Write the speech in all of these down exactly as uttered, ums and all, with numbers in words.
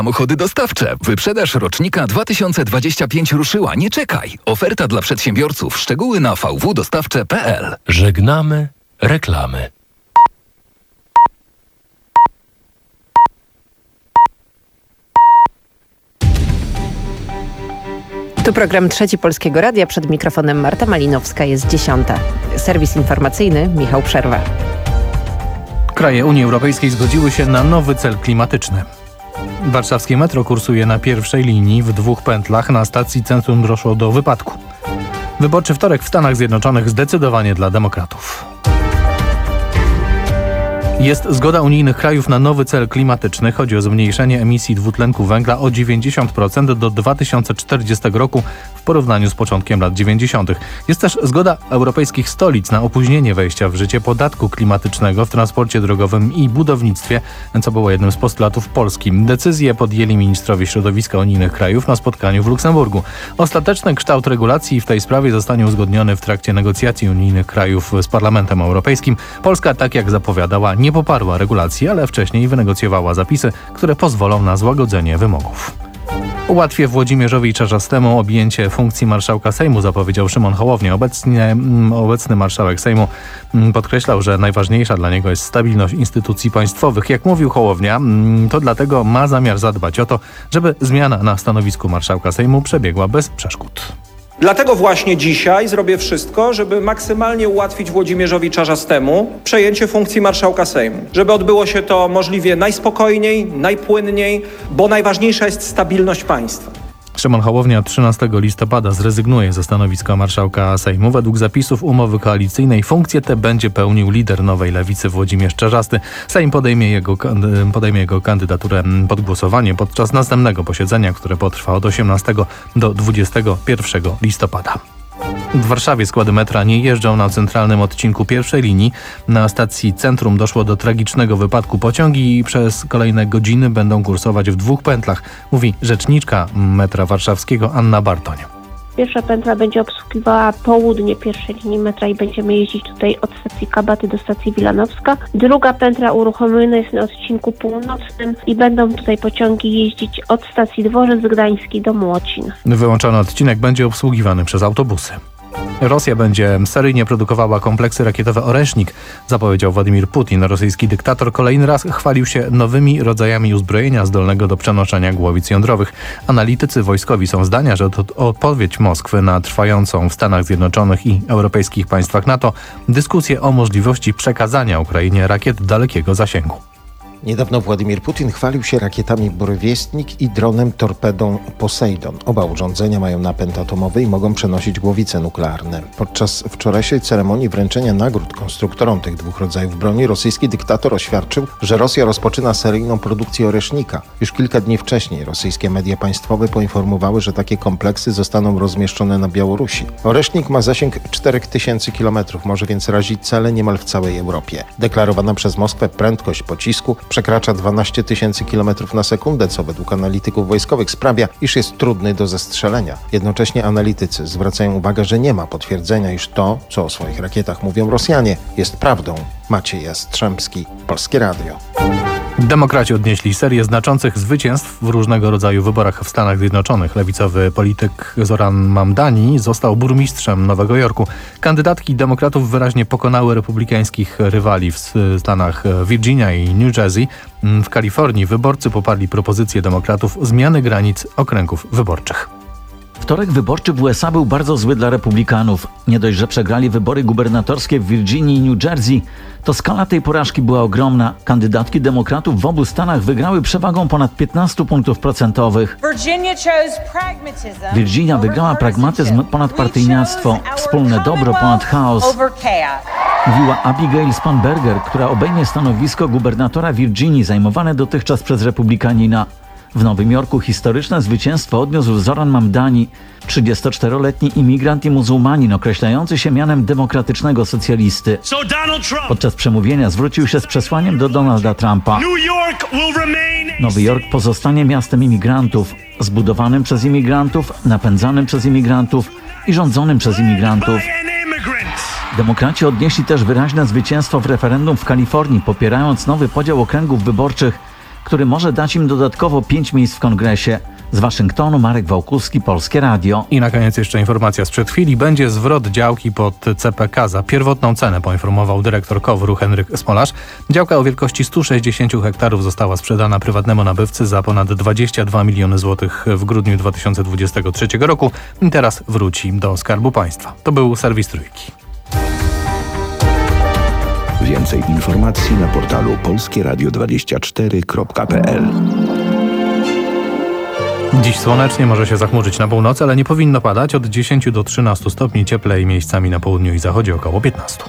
Samochody dostawcze. Wyprzedaż rocznika dwa tysiące dwudziesty piąty ruszyła. Nie czekaj. Oferta dla przedsiębiorców. Szczegóły na v w dostawcze kropka p l. Żegnamy reklamy. Tu program Trzeci Polskiego Radia. Przed mikrofonem Marta Malinowska, jest dziesiąta. Serwis informacyjny Michał Przerwa. Kraje Unii Europejskiej zgodziły się na nowy cel klimatyczny. Warszawskie metro kursuje na pierwszej linii w dwóch pętlach. Na stacji centrum doszło do wypadku. Wyborczy wtorek w Stanach Zjednoczonych zdecydowanie dla demokratów. Jest zgoda unijnych krajów na nowy cel klimatyczny. Chodzi o zmniejszenie emisji dwutlenku węgla o dziewięćdziesiąt procent do dwa tysiące czterdziestego roku w porównaniu z początkiem lat dziewięćdziesiątych. Jest też zgoda europejskich stolic na opóźnienie wejścia w życie podatku klimatycznego w transporcie drogowym i budownictwie, co było jednym z postulatów Polski. Decyzję podjęli ministrowie środowiska unijnych krajów na spotkaniu w Luksemburgu. Ostateczny kształt regulacji w tej sprawie zostanie uzgodniony w trakcie negocjacji unijnych krajów z Parlamentem Europejskim. Polska, tak jak zapowiadała, nie poparła regulacji, ale wcześniej wynegocjowała zapisy, które pozwolą na złagodzenie wymogów. Ułatwię Włodzimierzowi Czarzastemu objęcie funkcji marszałka Sejmu, zapowiedział Szymon Hołownia. Obecnie, obecny marszałek Sejmu podkreślał, że najważniejsza dla niego jest stabilność instytucji państwowych. Jak mówił Hołownia, to dlatego ma zamiar zadbać o to, żeby zmiana na stanowisku marszałka Sejmu przebiegła bez przeszkód. Dlatego właśnie dzisiaj zrobię wszystko, żeby maksymalnie ułatwić Włodzimierzowi Czarzastemu przejęcie funkcji marszałka Sejmu. Żeby odbyło się to możliwie najspokojniej, najpłynniej, bo najważniejsza jest stabilność państwa. Szymon Hołownia trzynastego listopada zrezygnuje ze stanowiska marszałka Sejmu. Według zapisów umowy koalicyjnej funkcję tę będzie pełnił lider Nowej Lewicy Włodzimierz Czarzasty. Sejm podejmie jego, podejmie jego kandydaturę pod głosowanie podczas następnego posiedzenia, które potrwa od osiemnastego do dwudziestego pierwszego listopada. W Warszawie składy metra nie jeżdżą na centralnym odcinku pierwszej linii. Na stacji centrum doszło do tragicznego wypadku. Pociągi przez kolejne godziny będą kursować w dwóch pętlach, mówi rzeczniczka metra warszawskiego Anna Bartoń. Pierwsza pętla będzie obsługiwała południe pierwszej linii metra i będziemy jeździć tutaj od stacji Kabaty do stacji Wilanowska. Druga pętla uruchomiona jest na odcinku północnym i będą tutaj pociągi jeździć od stacji Dworzec Gdański do Młocin. Wyłączony odcinek będzie obsługiwany przez autobusy. Rosja będzie seryjnie produkowała kompleksy rakietowe Oresznik, zapowiedział Władimir Putin. Rosyjski dyktator kolejny raz chwalił się nowymi rodzajami uzbrojenia zdolnego do przenoszenia głowic jądrowych. Analitycy wojskowi są zdania, że to odpowiedź Moskwy na trwającą w Stanach Zjednoczonych i europejskich państwach NATO dyskusję o możliwości przekazania Ukrainie rakiet dalekiego zasięgu. Niedawno Władimir Putin chwalił się rakietami Burewestnik i dronem torpedą Poseidon. Oba urządzenia mają napęd atomowy i mogą przenosić głowice nuklearne. Podczas wczorajszej ceremonii wręczenia nagród konstruktorom tych dwóch rodzajów broni rosyjski dyktator oświadczył, że Rosja rozpoczyna seryjną produkcję Oresznika. Już kilka dni wcześniej rosyjskie media państwowe poinformowały, że takie kompleksy zostaną rozmieszczone na Białorusi. Oresznik ma zasięg cztery tysiące kilometrów, może więc razić cele niemal w całej Europie. Deklarowana przez Moskwę prędkość pocisku przekracza dwanaście tysięcy kilometrów na sekundę, co według analityków wojskowych sprawia, iż jest trudny do zestrzelenia. Jednocześnie analitycy zwracają uwagę, że nie ma potwierdzenia, iż to, co o swoich rakietach mówią Rosjanie, jest prawdą. Maciej Jastrzębski, Polskie Radio. Demokraci odnieśli serię znaczących zwycięstw w różnego rodzaju wyborach w Stanach Zjednoczonych. Lewicowy polityk Zoran Mamdani został burmistrzem Nowego Jorku. Kandydatki demokratów wyraźnie pokonały republikańskich rywali w stanach Virginia i New Jersey. W Kalifornii wyborcy poparli propozycję demokratów zmiany granic okręgów wyborczych. Wtorek wyborczy w U S A był bardzo zły dla republikanów. Nie dość, że przegrali wybory gubernatorskie w Virginii i New Jersey, to skala tej porażki była ogromna. Kandydatki demokratów w obu stanach wygrały przewagą ponad piętnaście punktów procentowych. Virginia wygrała pragmatyzm ponad partyjniactwo, wspólne dobro ponad chaos. Mówiła Abigail Spanberger, która obejmie stanowisko gubernatora Virginii zajmowane dotychczas przez republikanina. W Nowym Jorku historyczne zwycięstwo odniósł Zoran Mamdani, trzydziestoczteroletni imigrant i muzułmanin określający się mianem demokratycznego socjalisty. Podczas przemówienia zwrócił się z przesłaniem do Donalda Trumpa. Nowy Jork pozostanie miastem imigrantów, zbudowanym przez imigrantów, napędzanym przez imigrantów i rządzonym przez imigrantów. Demokraci odnieśli też wyraźne zwycięstwo w referendum w Kalifornii, popierając nowy podział okręgów wyborczych który może dać im dodatkowo pięć miejsc w kongresie. Z Waszyngtonu Marek Wałkuski, Polskie Radio. I na koniec jeszcze informacja sprzed chwili. Będzie zwrot działki pod C P K za pierwotną cenę, poinformował dyrektor Kowru Henryk Smolarz. Działka o wielkości stu sześćdziesięciu hektarów została sprzedana prywatnemu nabywcy za ponad dwadzieścia dwa miliony złotych w grudniu dwa tysiące dwudziestego trzeciego roku i teraz wróci do Skarbu Państwa. To był serwis Trójki. Więcej informacji na portalu polskie radio dwadzieścia cztery kropka p l. Dziś słonecznie, może się zachmurzyć na północy, ale nie powinno padać. Od dziesięciu do trzynastu stopni, cieplej miejscami na południu i zachodzie około piętnastu.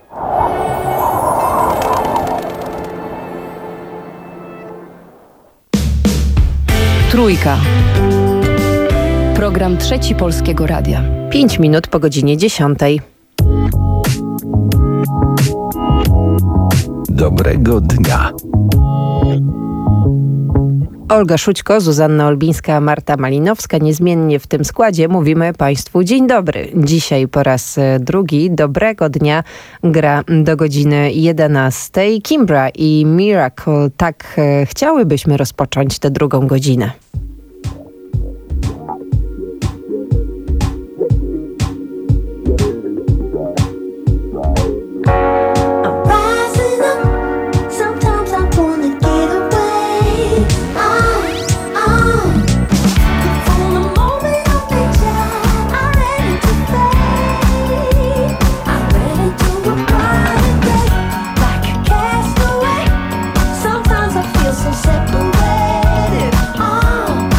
Trójka. Program Trzeci Polskiego Radia. Pięć minut po godzinie dziesiątej. Dobrego dnia. Olga Szućko, Zuzanna Olbińska, Marta Malinowska. Niezmiennie w tym składzie mówimy Państwu dzień dobry. Dzisiaj po raz drugi dobrego dnia gra do godziny jedenastej. Kimbra i Miracle. Tak chciałybyśmy rozpocząć tę drugą godzinę. Separated, oh.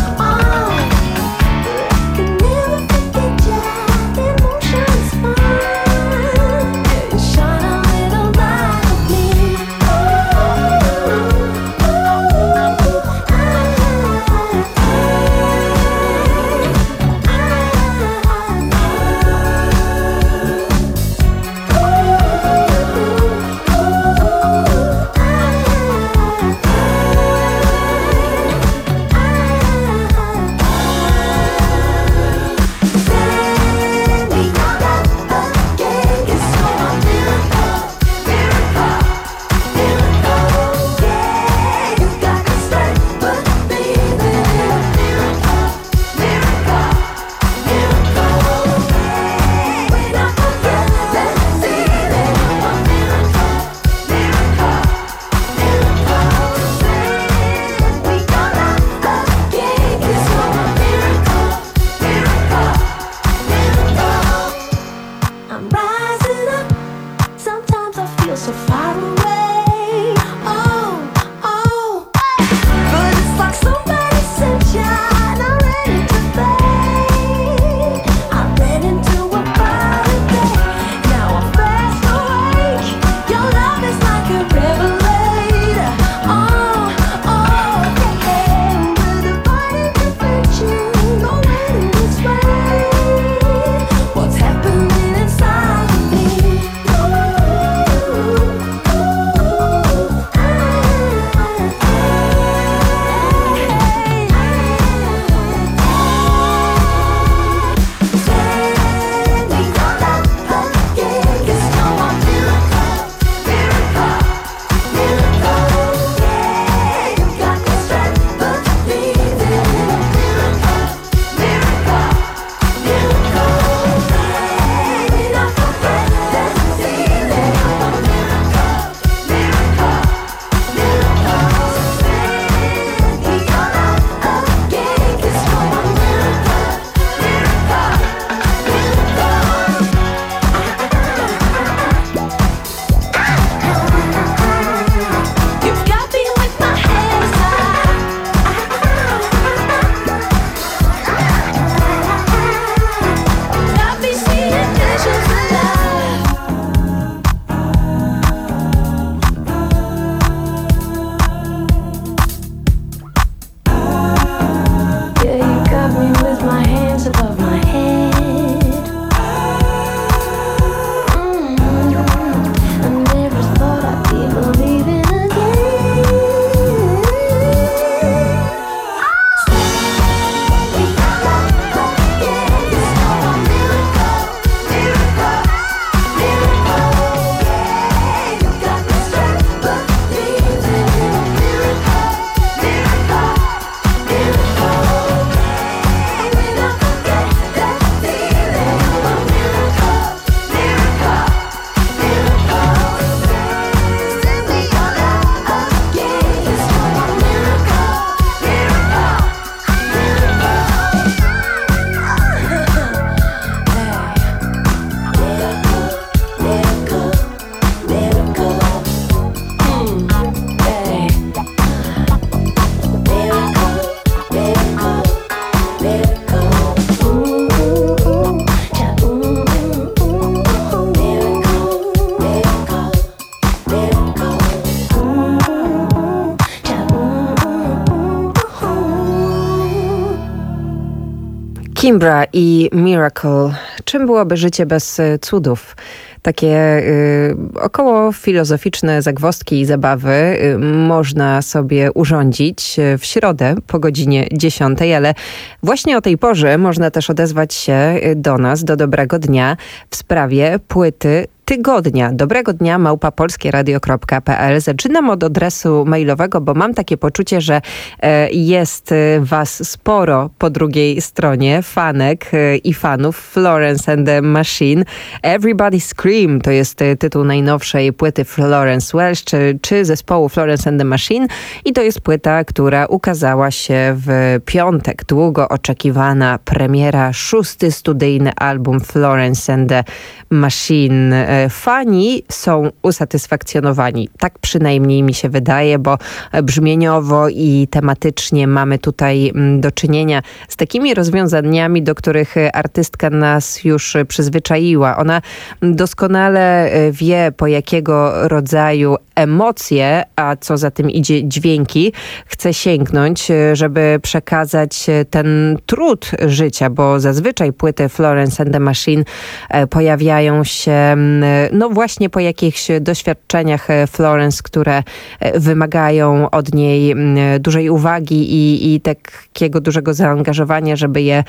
Kimbra i Miracle. Czym byłoby życie bez cudów? Takie y, około filozoficzne zagwozdki i zabawy y, można sobie urządzić w środę po godzinie dziesiątej, ale właśnie o tej porze można też odezwać się do nas, do Dobrego Dnia w sprawie płyty tygodnia. Dobrego dnia małpa polskieradio kropka p l. Zaczynam od adresu mailowego, bo mam takie poczucie, że e, jest was sporo po drugiej stronie, fanek e, i fanów. Florence and the Machine. Everybody Scream to jest tytuł najnowszej płyty Florence Welch, czy, czy zespołu Florence and the Machine. I to jest płyta, która ukazała się w piątek. Długo oczekiwana premiera, szósty studyjny album Florence and the Machine. Fani są usatysfakcjonowani. Tak przynajmniej mi się wydaje, bo brzmieniowo i tematycznie mamy tutaj do czynienia z takimi rozwiązaniami, do których artystka nas już przyzwyczaiła. Ona doskonale wie, po jakiego rodzaju emocje, a co za tym idzie dźwięki, chce sięgnąć, żeby przekazać ten trud życia, bo zazwyczaj płyty Florence and the Machine pojawiają się no właśnie po jakichś doświadczeniach Florence, które wymagają od niej dużej uwagi i, i takiego dużego zaangażowania, żeby je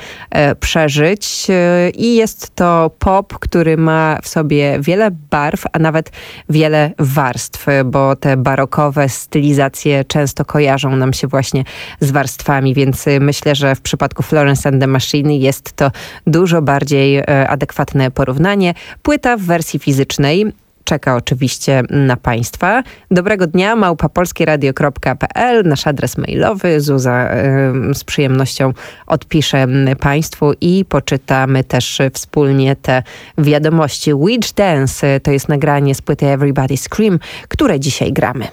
przeżyć. I jest to pop, który ma w sobie wiele barw, a nawet wiele warstw, bo te barokowe stylizacje często kojarzą nam się właśnie z warstwami, więc myślę, że w przypadku Florence and the Machine jest to dużo bardziej adekwatne porównanie. Płyta w wersji fizycznej czeka oczywiście na Państwa. Dobrego dnia, małpa polskieradio kropka p l, nasz adres mailowy. Zuza y, z przyjemnością odpisze Państwu i poczytamy też wspólnie te wiadomości. Witch Dance to jest nagranie z płyty Everybody Scream, które dzisiaj gramy.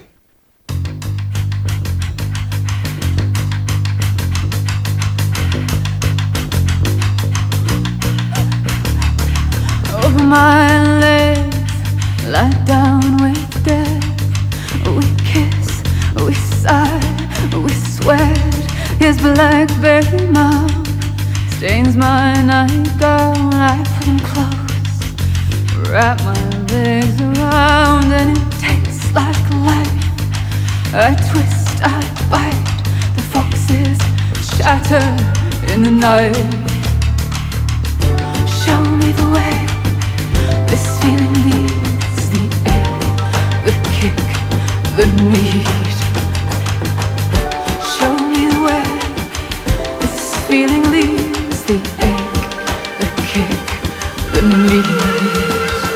Over my legs, lie down with death. We kiss, we sigh, we sweat. His blackberry mouth stains my nightgown. I put him close, wrap my legs around, and it tastes like life. I twist, I bite, the foxes shatter in the night. Show me the way. This feeling leads the ache, the kick, the need. Show me the way. This feeling leads the ache, the kick, the need.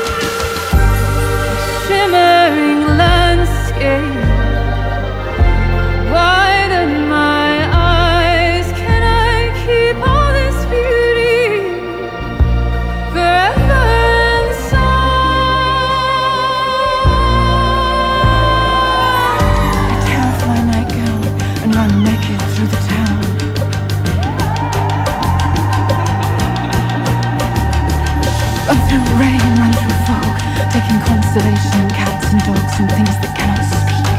Shimmering landscape, widen my eyes. Can I keep all this beauty forever? Taking consolation in cats and dogs and things that cannot speak.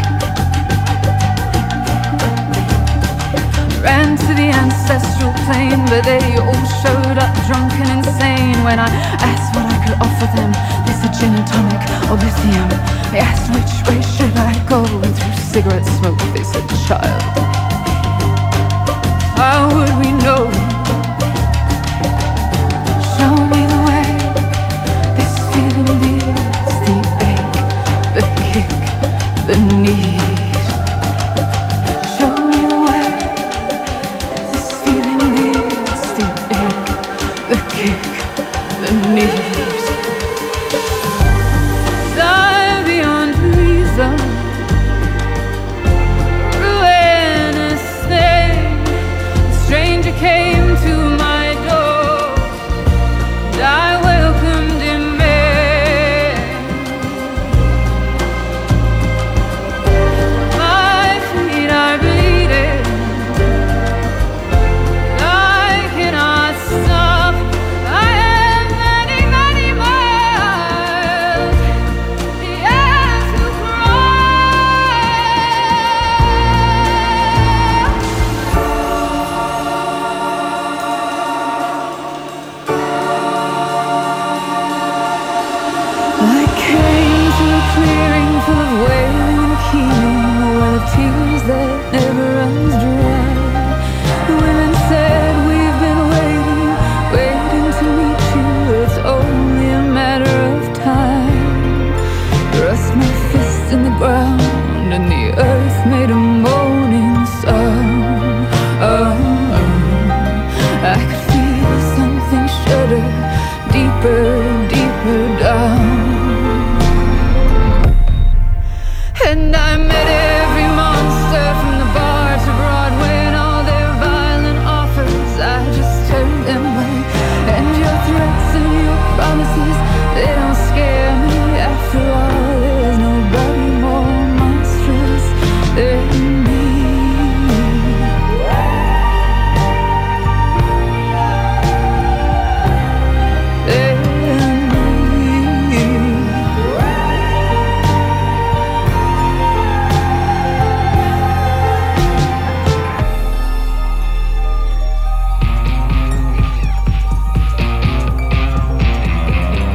Ran to the ancestral plane, but they all showed up drunk and insane. When I asked what I could offer them, they said gin and tonic or lithium. They asked which way should I go, and through cigarette smoke they said, child, how would we know? Show me the way. This feeling leaves the ache, the kick, the need. Show me the way. This feeling leaves the ache, the kick, the need. Die beyond reason. Ruinous thing. A stranger came to my door. And I welcomed him in. My feet are bleeding. I cannot stop. I have many, many miles yet to cross.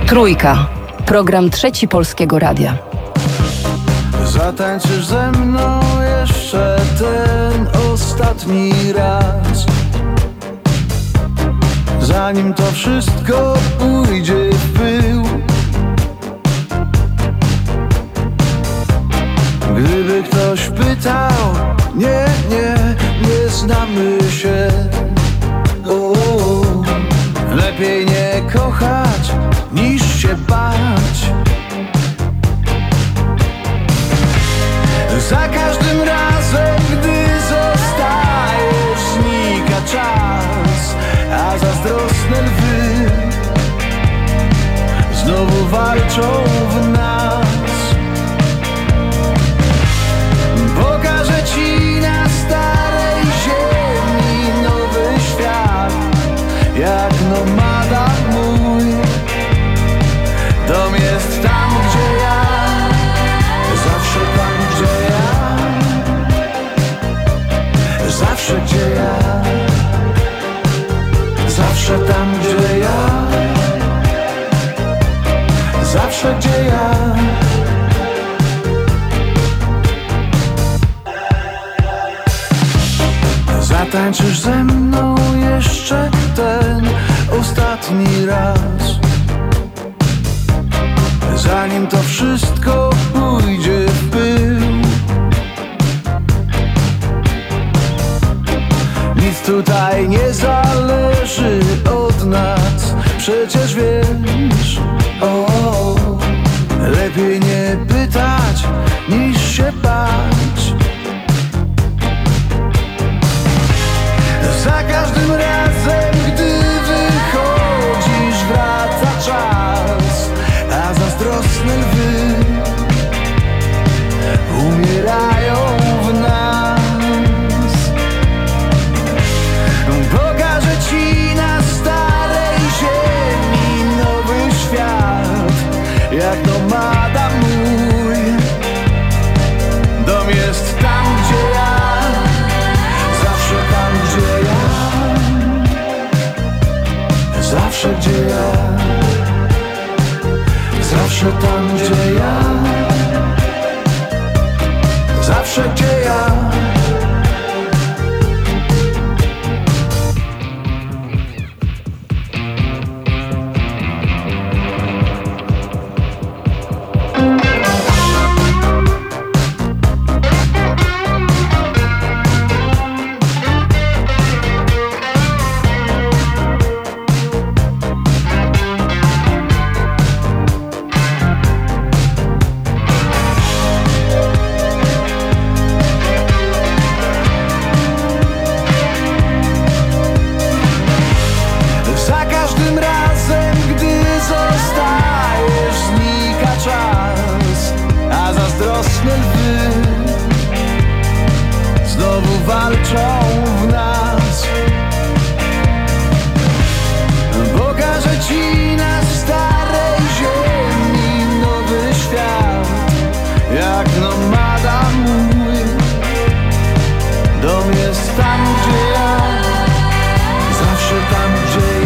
Trójka. Program Trzeci Polskiego Radia. Zatańczysz ze mną jeszcze ten ostatni raz, zanim to wszystko pójdzie w pył. Gdyby ktoś pytał, nie, nie, nie znamy się. O, lepiej nie kochać niż się bać. Za każdym razem, gdy zostajesz, znika czas, a zazdrosne lwy znowu walczą w nas. Pokażę ci na starej ziemi nowy świat, jak nomada mój. Dom jest tam, gdzie ja, zawsze tam, gdzie ja, zawsze gdzie ja, zawsze tam, gdzie ja, zawsze gdzie ja. Zatańczysz ze mną jeszcze ten ostatni raz, zanim to wszystko pójdzie w pył. Nic tutaj nie zależy od nas, przecież wiesz. O, lepiej nie pytać niż się bać. Za każdym razem, gdy wychodzisz, wraca czas, a zazdrosne lwy umierają w nas. Pokażę ci na starej ziemi nowy świat, jak nomada mój. Dom jest tam, gdzie ja, zawsze tam, gdzie ja, zawsze gdzie ja, zawsze tam, gdzie ja, zawsze gdzie ja. Walczą w nas. Pokażę ci na starej ziemi nowy świat, jak nomada mój. Dom jest tam, gdzie ja, zawsze tam, gdzie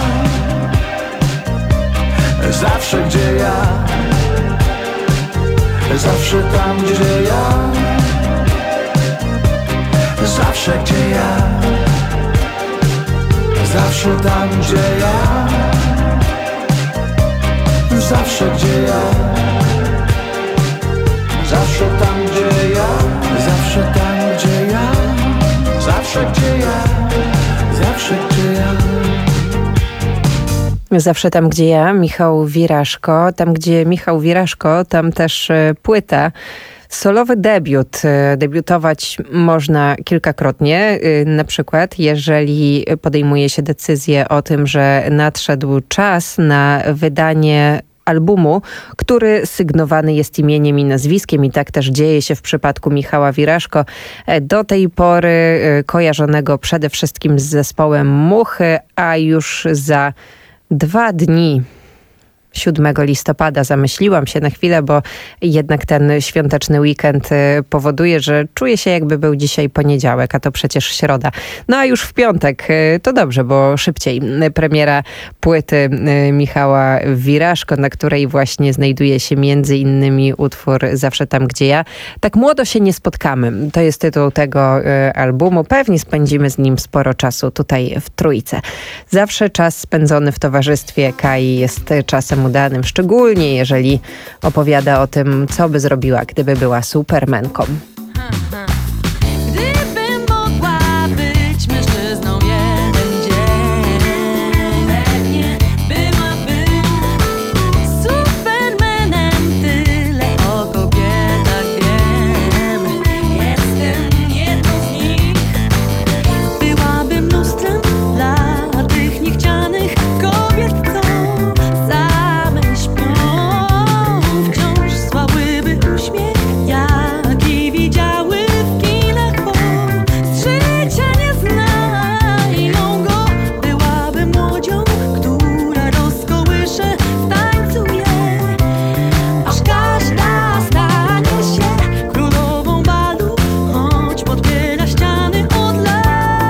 ja, zawsze gdzie ja, zawsze tam, gdzie ja, zawsze gdzie ja, zawsze tam, gdzie ja, zawsze gdzie ja, zawsze tam, gdzie ja, zawsze tam, gdzie ja, zawsze gdzie ja, zawsze gdzie ja. Zawsze tam, gdzie ja, Michał Wiraszko. Tam, gdzie Michał Wiraszko, tam też płyta. Solowy debiut. Debiutować można kilkakrotnie. Na przykład, jeżeli podejmuje się decyzję o tym, że nadszedł czas na wydanie albumu, który sygnowany jest imieniem i nazwiskiem, i tak też dzieje się w przypadku Michała Wiraszko. Do tej pory kojarzonego przede wszystkim z zespołem Muchy, a już za dwa dni siódmego listopada. Zamyśliłam się na chwilę, bo jednak ten świąteczny weekend powoduje, że czuję się jakby był dzisiaj poniedziałek, a to przecież środa. No a już w piątek to dobrze, bo szybciej. Premiera płyty Michała Wiraszko, na której właśnie znajduje się między innymi utwór Zawsze tam, gdzie ja. Tak młodo się nie spotkamy. To jest tytuł tego albumu. Pewnie spędzimy z nim sporo czasu tutaj w Trójce. Zawsze czas spędzony w towarzystwie Kai jest czasem udanym, szczególnie jeżeli opowiada o tym, co by zrobiła, gdyby była supermenką. Gdybym mogła być mężczyzną jeden dzień, pewnie byłabym supermanem. Tyle o kobietach wiem, jestem jedną z nich. Byłabym lustrem dla tych niechcianych kobiet, co same śpią. Wciąż słałyby uśmiech, jaki widziały w kinach, bo z życia nie znajdą go. Byłabym młodzią, która rozkołysze w tańcu je, aż każda stanie się królową balu, choć podbiera ściany od lat.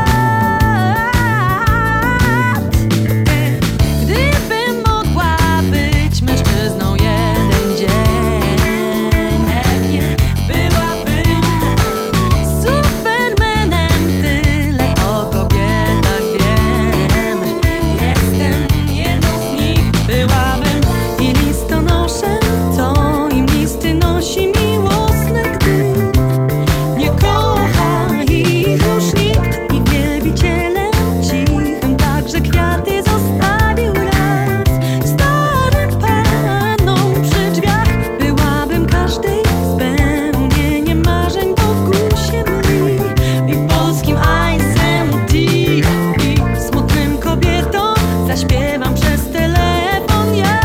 Gdybym mogła być mężczyzną jeden dzień, pewnie byłabym supermanem. Tyle o kobietach wiem, jestem jedną z nich. Byłabym i listonoszem, co im listy nosi miłosne, gdy nie kocha ich już nikt. I wielbicielem cichym także kwiaty zostawił raz starym panom przy drzwiach. Byłabym każdej spełnieniem marzeń, bo w głosie mli i polskim Eisem tea. I smutnym kobietom zaśpiewam przez telefon jak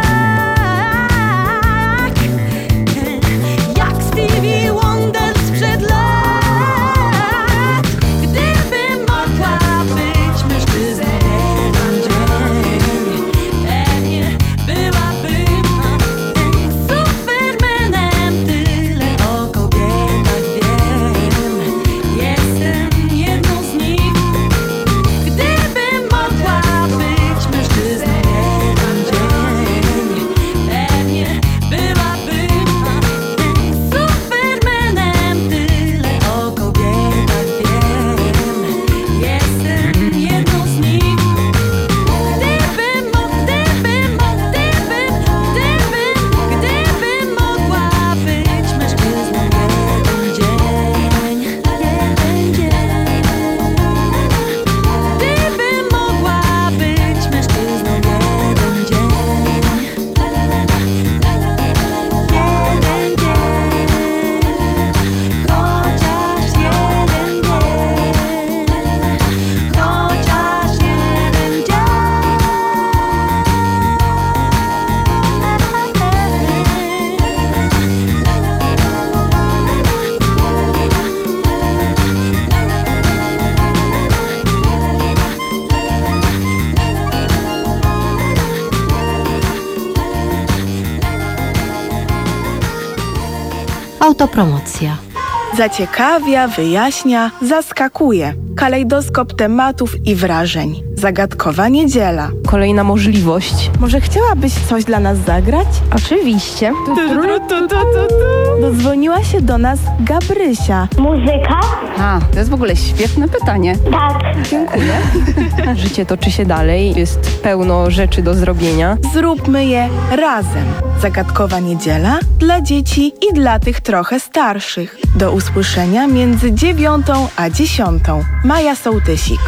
jak Stevie Wonder sprzed lat. Gdybym mogła być mężczyzną jeden dzień, pewnie byłabym supermanem. Tyle o kobietach wiem, jestem jedną z nich. Gdybym mogła być mężczyzną jeden dzień, pewnie byłabym supermanem. Tyle o kobietach wiem, jestem jedną z nich. Gdybym, mo- gdybym, mo- gdybym, gdybym, gdybym mogła być mężczyzną jeden dzień, jeden dzień. Gdybym mogła być mężczyzną jeden dzień, jeden dzień, chociaż jeden dzień, chociaż jeden dzień. Autopromocja. Zaciekawia, wyjaśnia, zaskakuje. Kalejdoskop tematów i wrażeń. Zagadkowa niedziela. Kolejna możliwość. Może chciałabyś coś dla nas zagrać? Oczywiście. Dodzwoniła się do nas Gabrysia. Muzyka? A, to jest w ogóle świetne pytanie. Tak. Dziękuję. Życie toczy się dalej, jest pełno rzeczy do zrobienia. Zróbmy je razem. Zagadkowa niedziela dla dzieci i dla tych trochę starszych. Do usłyszenia między dziewiątą a dziesiątą. Maja Sołtysik.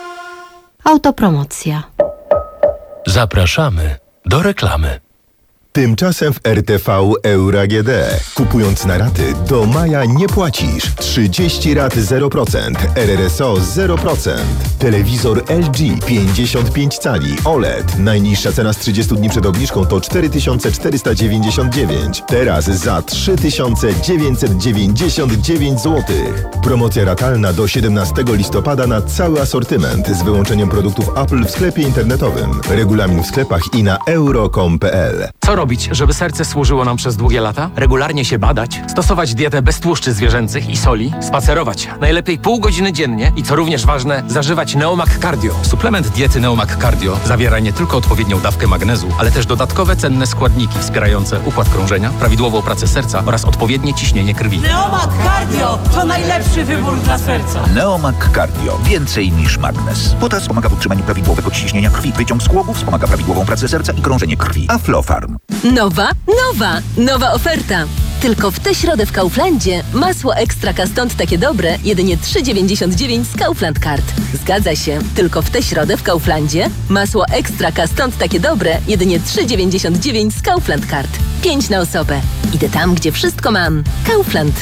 Autopromocja. Zapraszamy do reklamy. Tymczasem w R T V Euro A G D. Kupując na raty, do maja nie płacisz. trzydzieści rat zero procent, R R S O zero procent. Telewizor L G pięćdziesiąt pięć cali O L E D. Najniższa cena z trzydziestu dni przed obniżką to cztery tysiące czterysta dziewięćdziesiąt dziewięć. Teraz za trzy tysiące dziewięćset dziewięćdziesiąt dziewięć złotych. Promocja ratalna do siedemnastego listopada na cały asortyment z wyłączeniem produktów Apple w sklepie internetowym. Regulamin w sklepach i na euro kropka com kropka p l. Co robić, żeby serce służyło nam przez długie lata? Regularnie się badać, stosować dietę bez tłuszczy zwierzęcych i soli, spacerować najlepiej pół godziny dziennie i co również ważne, zażywać Neomag Cardio. Suplement diety Neomag Cardio zawiera nie tylko odpowiednią dawkę magnezu, ale też dodatkowe cenne składniki wspierające układ krążenia, prawidłową pracę serca oraz odpowiednie ciśnienie krwi. Neomag Cardio to najlepszy wybór dla serca. Neomag Cardio. Więcej niż magnez. Potas pomaga w utrzymaniu prawidłowego ciśnienia krwi. Wyciąg z kłobów wspomaga prawidłową pracę serca i krążenie krwi. Aflofarm. Nowa, nowa, nowa oferta. Tylko w tę środę w Kauflandzie masło ekstra stąd takie dobre, jedynie trzy dziewięćdziesiąt dziewięć z Kaufland Card. Zgadza się, tylko w tę środę w Kauflandzie masło ekstra stąd takie dobre, jedynie trzy dziewięćdziesiąt dziewięć z Kaufland Card. pięć na osobę. Idę tam, gdzie wszystko mam. Kaufland.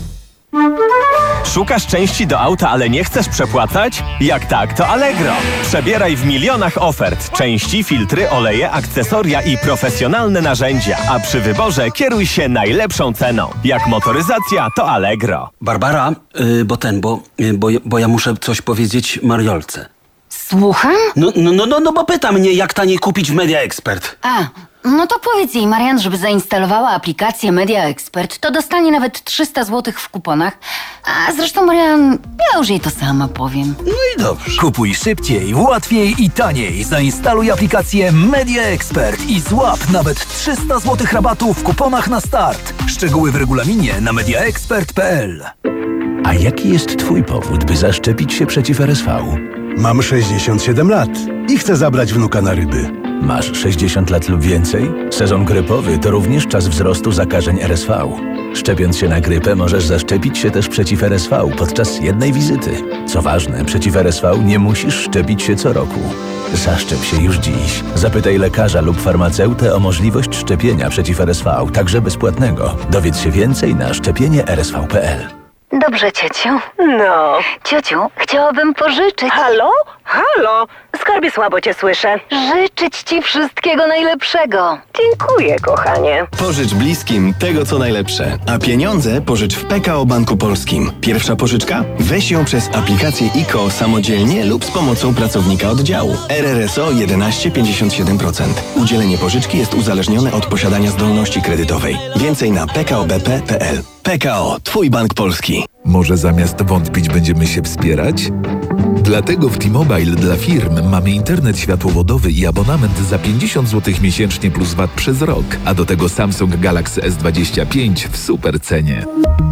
Szukasz części do auta, ale nie chcesz przepłacać? Jak tak, to Allegro. Przebieraj w milionach ofert. Części, filtry, oleje, akcesoria i profesjonalne narzędzia. A przy wyborze kieruj się najlepszą ceną. Jak motoryzacja, to Allegro. Barbara, yy, bo ten, bo, yy, bo, bo ja muszę coś powiedzieć Mariolce. Słucham? No, no, no, no, no bo pyta mnie, jak taniej kupić w Media Expert. A, no to powiedz jej, Marian, żeby zainstalowała aplikację Media Expert, to dostanie nawet trzysta złotych w kuponach. A zresztą, Marian, ja już jej to sama powiem. No i dobrze. Kupuj szybciej, łatwiej i taniej. Zainstaluj aplikację Media Expert i złap nawet trzysta złotych rabatu w kuponach na start. Szczegóły w regulaminie na mediaexpert kropka p l. A jaki jest twój powód, by zaszczepić się przeciw R S V? Mam sześćdziesiąt siedem lat i chcę zabrać wnuka na ryby. Masz sześćdziesiąt lat lub więcej? Sezon grypowy to również czas wzrostu zakażeń R S V. Szczepiąc się na grypę możesz zaszczepić się też przeciw R S V podczas jednej wizyty. Co ważne, przeciw R S V nie musisz szczepić się co roku. Zaszczep się już dziś. Zapytaj lekarza lub farmaceutę o możliwość szczepienia przeciw R S V, także bezpłatnego. Dowiedz się więcej na szczepienie r s v kropka p l. Dobrze, ciociu. No. Ciociu, chciałabym pożyczyć. Halo? Halo? Skarbie, słabo cię słyszę. Życzyć ci wszystkiego najlepszego. Dziękuję, kochanie. Pożycz bliskim tego, co najlepsze. A pieniądze pożycz w P K O Banku Polskim. Pierwsza pożyczka? Weź ją przez aplikację I K O samodzielnie lub z pomocą pracownika oddziału. R R S O jedenaście pięćdziesiąt siedem procent. Udzielenie pożyczki jest uzależnione od posiadania zdolności kredytowej. Więcej na p k o b p kropka p l. P K O. Twój bank polski. Może zamiast wątpić będziemy się wspierać? Dlatego w T-Mobile dla firm mamy internet światłowodowy i abonament za pięćdziesiąt złotych miesięcznie plus V A T przez rok, a do tego Samsung Galaxy S dwadzieścia pięć w super cenie.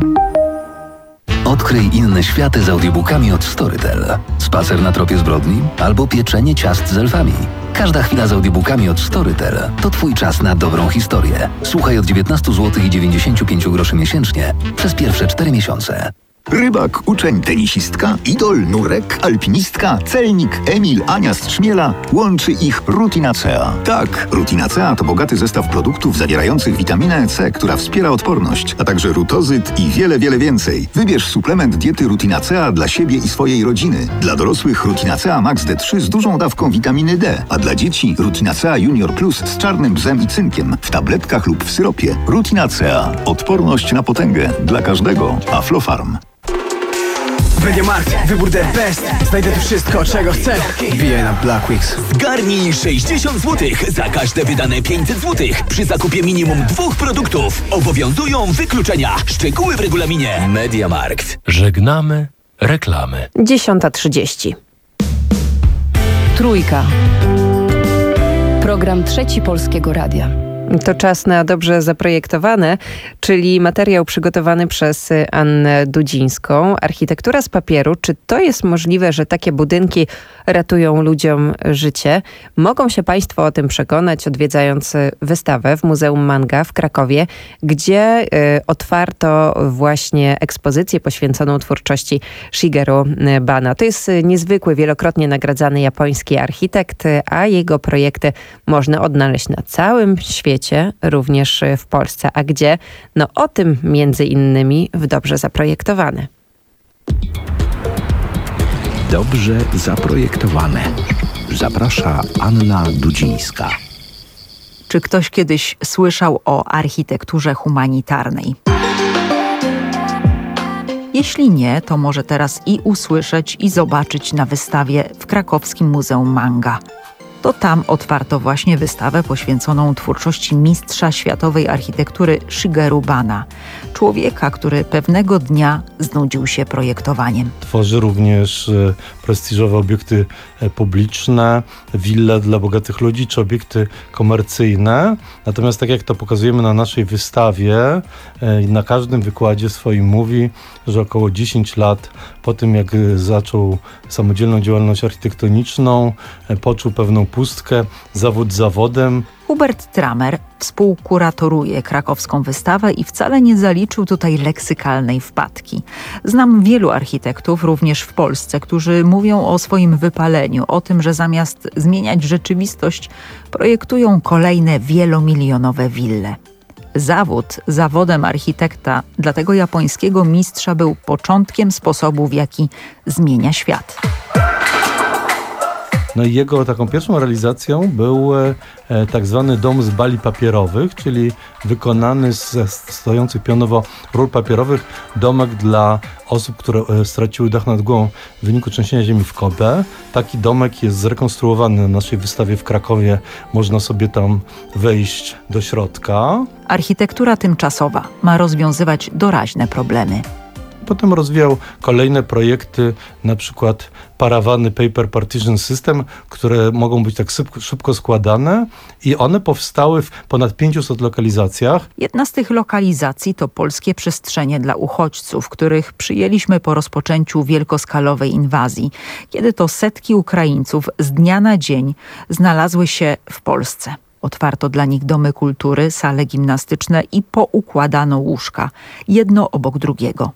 Odkryj inne światy z audiobookami od Storytel. Spacer na tropie zbrodni albo pieczenie ciast z elfami. Każda chwila z audiobookami od Storytel to twój czas na dobrą historię. Słuchaj od dziewiętnaście złotych i dziewięćdziesiąt pięć groszy miesięcznie przez pierwsze cztery miesiące. Rybak, uczeń, tenisistka, idol, nurek, alpinistka, celnik, Emil, Ania z Trzmiela. Łączy ich Rutinacea. Tak, Rutinacea to bogaty zestaw produktów zawierających witaminę C, która wspiera odporność, a także rutozyt i wiele, wiele więcej. Wybierz suplement diety Rutinacea dla siebie i swojej rodziny. Dla dorosłych Rutinacea Max D trzy z dużą dawką witaminy D, a dla dzieci Rutinacea Junior Plus z czarnym bzem i cynkiem w tabletkach lub w syropie. Rutinacea. Odporność na potęgę dla każdego. Aflofarm. MediaMarkt, wybór the best. Znajdę tu wszystko, czego chcę. Wbijaj na Black Weeks. Zgarnij sześćdziesiąt złotych za każde wydane pięćset złotych przy zakupie minimum dwóch produktów. Obowiązują wykluczenia. Szczegóły w regulaminie. MediaMarkt. Żegnamy reklamy. dziesiąta trzydzieści. Trójka. Program Trzeci Polskiego Radia. To czas na dobrze zaprojektowane, czyli materiał przygotowany przez Annę Dudzińską. Architektura z papieru. Czy to jest możliwe, że takie budynki ratują ludziom życie? Mogą się Państwo o tym przekonać, odwiedzając wystawę w Muzeum Manga w Krakowie, gdzie y, otwarto właśnie ekspozycję poświęconą twórczości Shigeru Bana. To jest niezwykły, wielokrotnie nagradzany japoński architekt, a jego projekty można odnaleźć na całym świecie. świecie, również w Polsce. A gdzie? No o tym między innymi w Dobrze zaprojektowane. Dobrze zaprojektowane. Zaprasza Anna Dudzińska. Czy ktoś kiedyś słyszał o architekturze humanitarnej? Jeśli nie, to może teraz i usłyszeć, i zobaczyć na wystawie w krakowskim Muzeum Manga. To tam otwarto właśnie wystawę poświęconą twórczości mistrza światowej architektury Shigeru Bana. Człowieka, który pewnego dnia znudził się projektowaniem. Tworzy również prestiżowe obiekty publiczne, wille dla bogatych ludzi czy obiekty komercyjne. Natomiast tak jak to pokazujemy na naszej wystawie, na każdym wykładzie swoim mówi, że około dziesięć lat po tym, jak zaczął samodzielną działalność architektoniczną, poczuł pewną pustkę, zawód zawodem. Hubert Tramer współkuratoruje krakowską wystawę i wcale nie zaliczył tutaj leksykalnej wpadki. Znam wielu architektów, również w Polsce, którzy mówią o swoim wypaleniu, o tym, że zamiast zmieniać rzeczywistość, projektują kolejne wielomilionowe wille. Zawód zawodem architekta dla tego japońskiego mistrza był początkiem sposobu, w jaki zmienia świat. No i jego taką pierwszą realizacją był e, tak zwany dom z bali papierowych, czyli wykonany ze stojących pionowo rur papierowych domek dla osób, które e, straciły dach nad głową w wyniku trzęsienia ziemi w Kobe. Taki domek jest zrekonstruowany na naszej wystawie w Krakowie. Można sobie tam wejść do środka. Architektura tymczasowa ma rozwiązywać doraźne problemy. Potem rozwijał kolejne projekty, na przykład parawany Paper Partition System, które mogą być tak szybko, szybko składane i one powstały w ponad pięciuset lokalizacjach. Jedna z tych lokalizacji to polskie przestrzenie dla uchodźców, których przyjęliśmy po rozpoczęciu wielkoskalowej inwazji, kiedy to setki Ukraińców z dnia na dzień znalazły się w Polsce. Otwarto dla nich domy kultury, sale gimnastyczne i poukładano łóżka, jedno obok drugiego.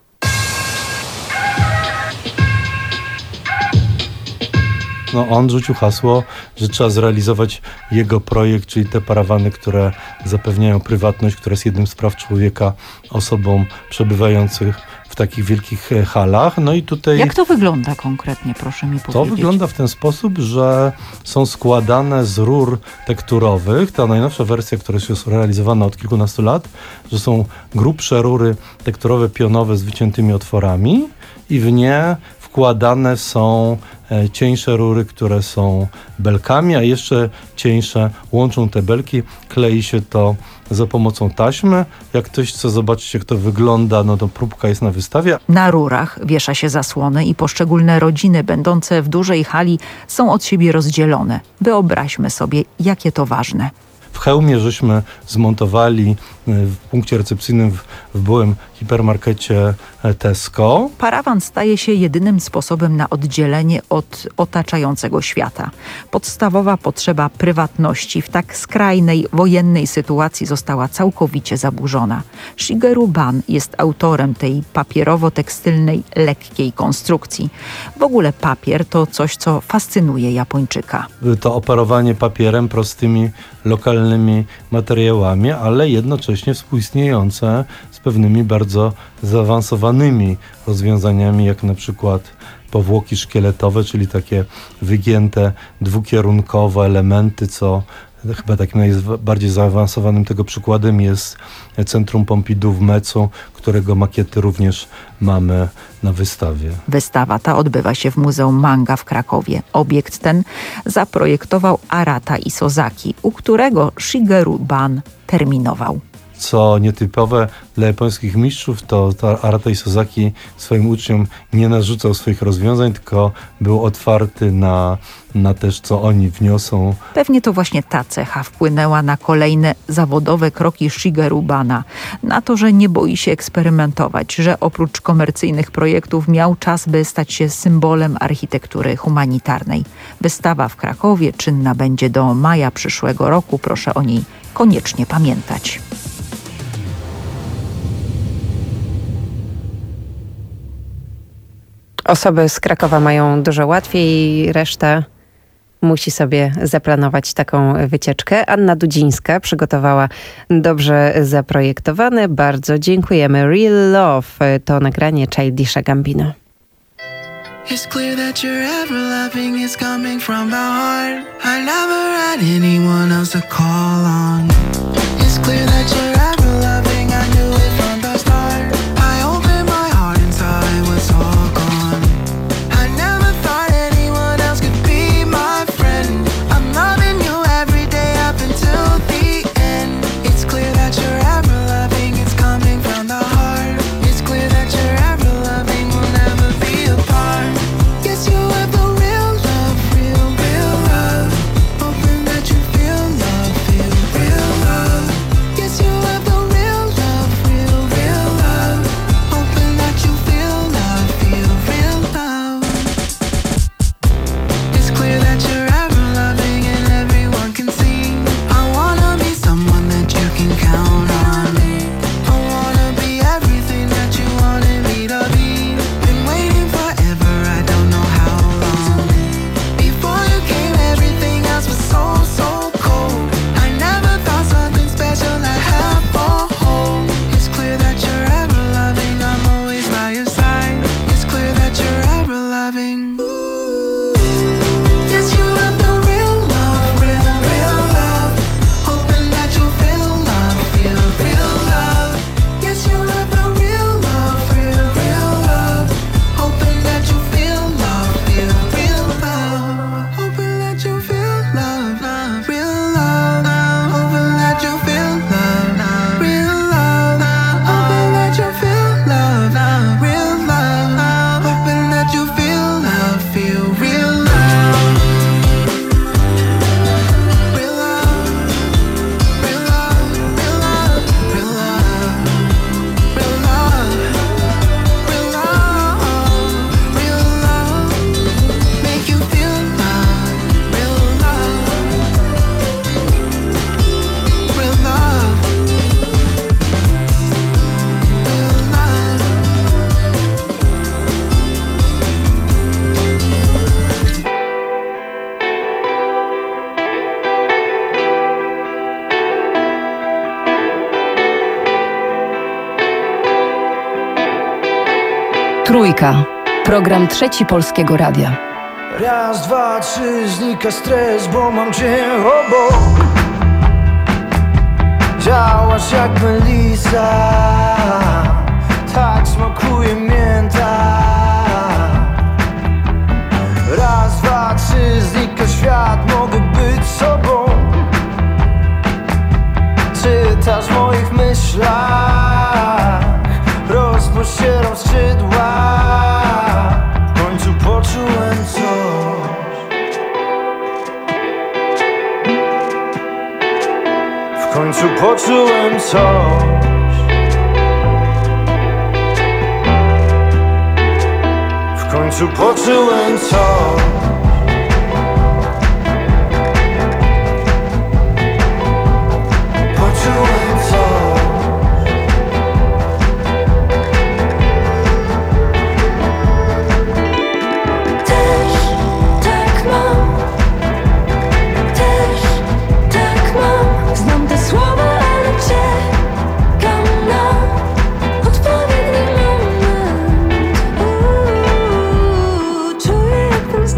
No, on rzucił hasło, że trzeba zrealizować jego projekt, czyli te parawany, które zapewniają prywatność, która jest jednym z praw człowieka osobom przebywających w takich wielkich halach. No i tutaj... Jak to wygląda konkretnie, proszę mi powiedzieć? To wygląda w ten sposób, że są składane z rur tekturowych. Ta najnowsza wersja, która jest realizowana od kilkunastu lat, że są grubsze rury tekturowe pionowe z wyciętymi otworami i w nie wkładane są e, cieńsze rury, które są belkami, a jeszcze cieńsze łączą te belki. Klei się to za pomocą taśmy. Jak ktoś chce zobaczyć, jak to wygląda, no to próbka jest na wystawie. Na rurach wiesza się zasłony i poszczególne rodziny będące w dużej hali są od siebie rozdzielone. Wyobraźmy sobie, jakie to ważne. W Chełmie żeśmy zmontowali w punkcie recepcyjnym w, w byłym hipermarkecie Tesco. Parawan staje się jedynym sposobem na oddzielenie od otaczającego świata. Podstawowa potrzeba prywatności w tak skrajnej, wojennej sytuacji została całkowicie zaburzona. Shigeru Ban jest autorem tej papierowo-tekstylnej, lekkiej konstrukcji. W ogóle papier to coś, co fascynuje Japończyka. To operowanie papierem, prostymi, lokalnymi materiałami, ale jednocześnie współistniejące z pewnymi bardzo zaawansowanymi rozwiązaniami, jak na przykład powłoki szkieletowe, czyli takie wygięte, dwukierunkowe elementy, co chyba takim najbardziej zaawansowanym tego przykładem jest Centrum Pompidou w Mecu, którego makiety również mamy na wystawie. Wystawa ta odbywa się w Muzeum Manga w Krakowie. Obiekt ten zaprojektował Arata Isozaki, u którego Shigeru Ban terminował. Co nietypowe dla japońskich mistrzów, to, to Arata Isozaki swoim uczniom nie narzucał swoich rozwiązań, tylko był otwarty na, na też, co oni wniosą. Pewnie to właśnie ta cecha wpłynęła na kolejne zawodowe kroki Shigeru Bana. Na to, że nie boi się eksperymentować, że oprócz komercyjnych projektów miał czas, by stać się symbolem architektury humanitarnej. Wystawa w Krakowie czynna będzie do maja przyszłego roku. Proszę o niej koniecznie pamiętać. Osoby z Krakowa mają dużo łatwiej, reszta musi sobie zaplanować taką wycieczkę. Anna Dudzińska przygotowała dobrze zaprojektowane. Bardzo dziękujemy. Real Love to nagranie Childisha Gambino. It's clear that your ever loving is coming from the heart. I never had anyone else to call on. It's clear that you're ever loving, I knew it from the start. I opened my heart and saw it was all gone. I never thought anyone else could be my friend. I'm loving you every day up until the end. It's clear that you're ever loving, it's coming from the heart. It's clear that you're ever loving, we'll never be apart. Yes, you have the real love, real, real love. Hoping that you feel love, feel real love. Yes, you have the real love, real, real love. Hoping that you feel love, feel real love. It's clear that you're ever loving and everyone can see. I wanna be someone that you can count on. I wanna be everything that you wanted me to be. Been waiting forever, I don't know how long. Before you came, everything else was so, so cold. I never thought something special I have for home. It's clear that you're ever loving, I'm always by your side. It's clear that you're ever loving. Yes, you have the real love, real, real love. Hoping that you feel love, feel real love. Yes, you have the real love, real, real love. Hoping that you feel love, feel real love. Hoping that you feel love, love, real love. Hoping that you feel love, love, real love. Hoping that you feel love, love, real love. Hoping that you feel love, feel real love. Real love, real love, real love, real love, real love, real love, real love. Make you feel love, real love, real love, Trójka. Program Trzeci Polskiego Radia. Raz, dwa, trzy, znika stres, bo mam cię obok. Działasz jak melisa, tak smakuje mięta. Raz, dwa, trzy, znika świat, mogę być sobą. Czytasz w moich myślach, rozpościeram skrzydła. W końcu poczułem coś. W końcu poczułem coś. W końcu poczułem coś. Poczułem coś. Znam te słowa, ale czekam na odpowiedni moment. Uuu, czuję jak ten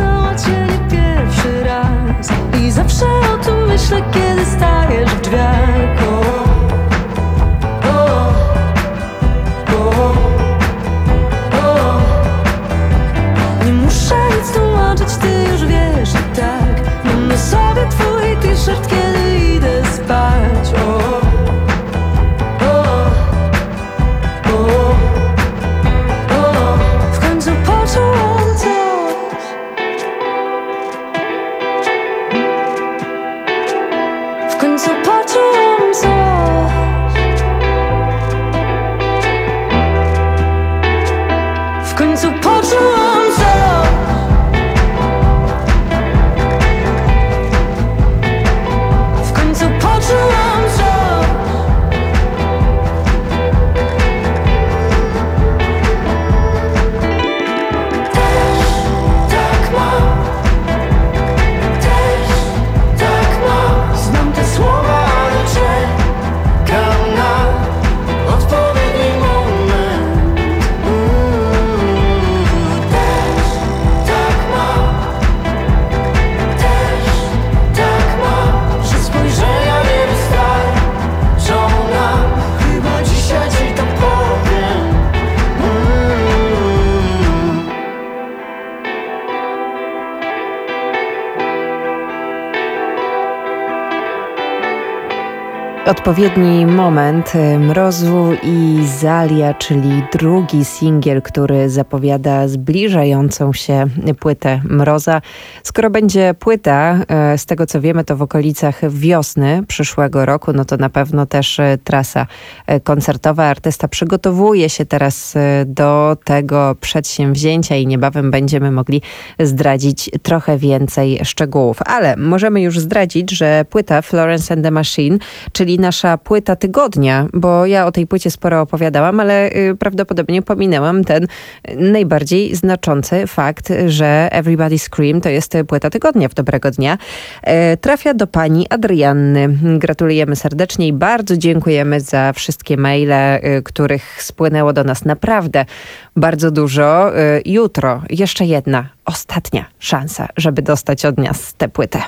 Odpowiedni moment Mrozu i Zalia, czyli drugi singiel, który zapowiada zbliżającą się płytę Mroza. Skoro będzie płyta, z tego co wiemy, to w okolicach wiosny przyszłego roku, no to na pewno też trasa koncertowa. Artysta przygotowuje się teraz do tego przedsięwzięcia i niebawem będziemy mogli zdradzić trochę więcej szczegółów. Ale możemy już zdradzić, że płyta Florence and the Machine, czyli nasza płyta tygodnia, bo ja o tej płycie sporo opowiadałam, ale y, prawdopodobnie pominęłam ten najbardziej znaczący fakt, że Everybody Scream to jest płyta tygodnia w Dobrego Dnia. E, trafia do pani Adrianny. Gratulujemy serdecznie i bardzo dziękujemy za wszystkie maile, y, których spłynęło do nas naprawdę bardzo dużo. Y, jutro jeszcze jedna, ostatnia szansa, żeby dostać od nas tę płytę.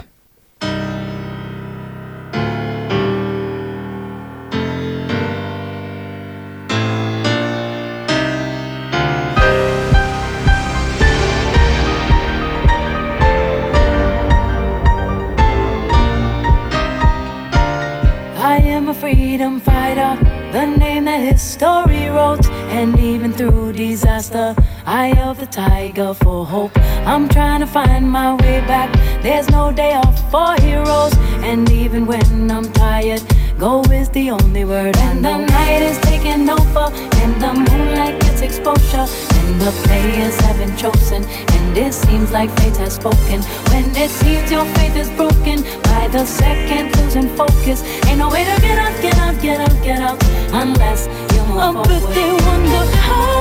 Freedom fighter, the name that history wrote. And even through disaster, eye of the tiger for hope. I'm trying to find my way back. There's no day off for heroes. And even when I'm tired, go is the only word. And the night is taking over, and the moonlight gets exposure, and the players have been chosen, and it seems like fate has spoken. When it seems your faith is broken, by the second losing focus, ain't no way to get up, get up, get up, get up, unless you move forward. But they wonder how.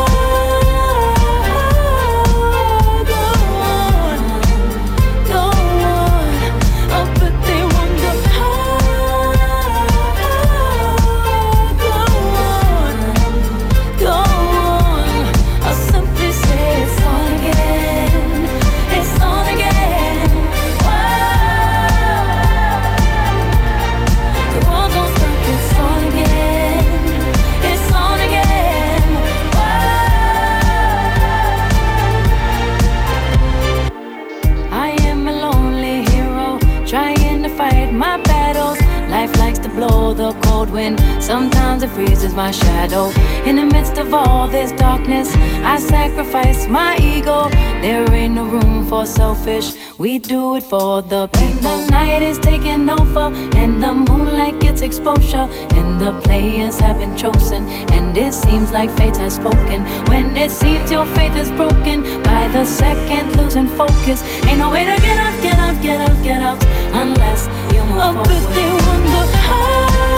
Blow the cold wind, sometimes it freezes my shadow. In the midst of all this darkness, I sacrifice my ego. There ain't no room for selfish, we do it for the people. The night is taking over, and the moonlight gets exposure, and the players have been chosen, and it seems like fate has spoken. When it seems your faith is broken, by the second losing focus, ain't no way to get up, get up, get up, get up, unless you move forward. But they wonder how.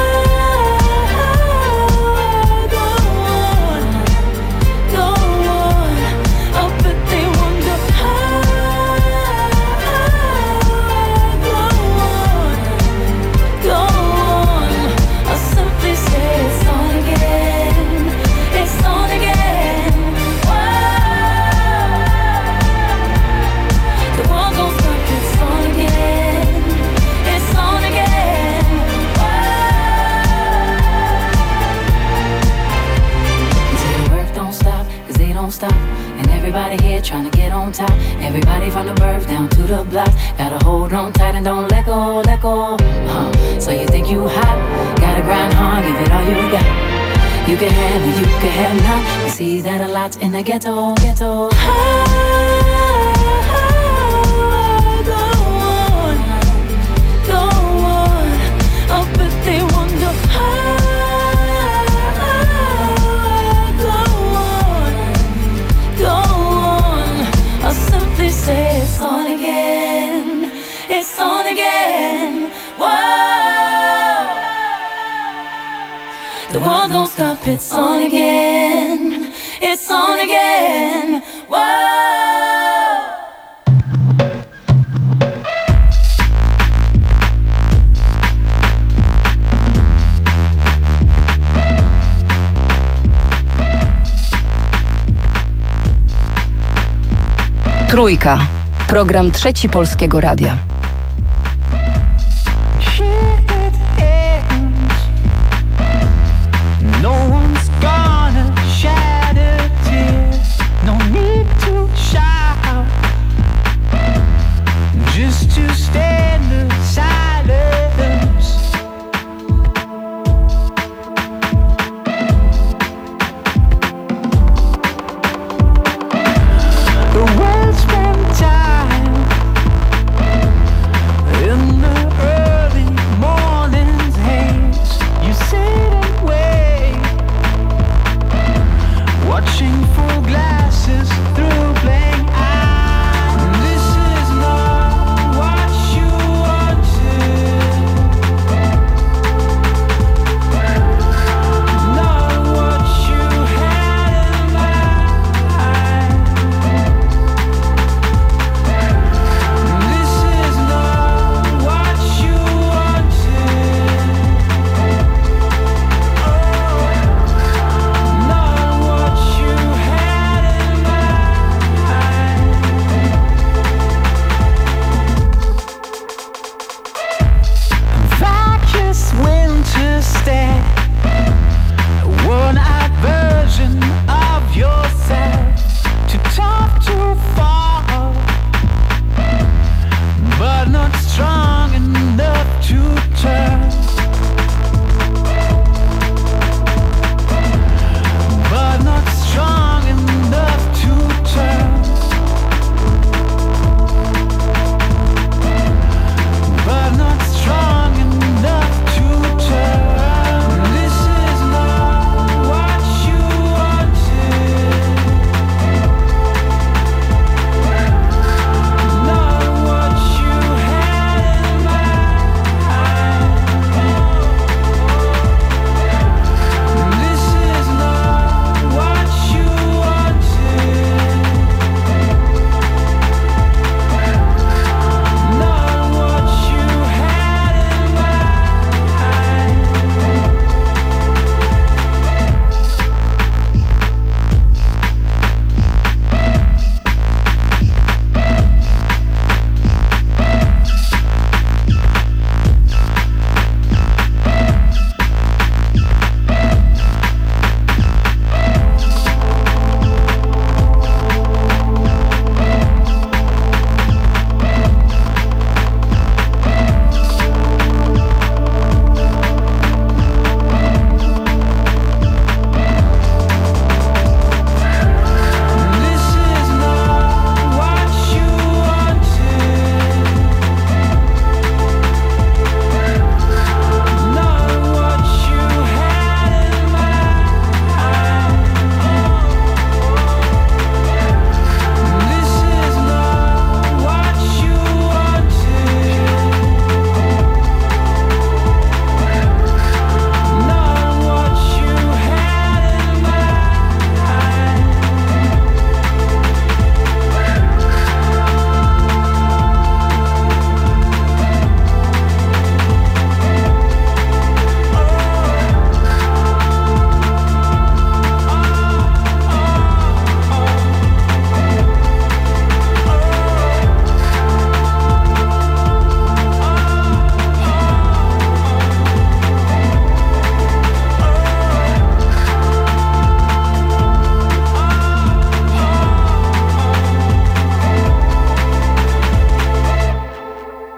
Stop. And everybody here trying to get on top. Everybody from the birth down to the block. Gotta hold on tight and don't let go, let go. Huh. So you think you hot? Gotta grind hard, give it all you got. You can have it, you can have none. We see that a lot in the ghetto, ghetto. It's on again, it's on again, whoa. The world don't stop, it's on again, it's on again, whoa. Trójka. Program Trzeci Polskiego Radia. No one's gonna shed a tear. No need to shout. Just to stand in silence.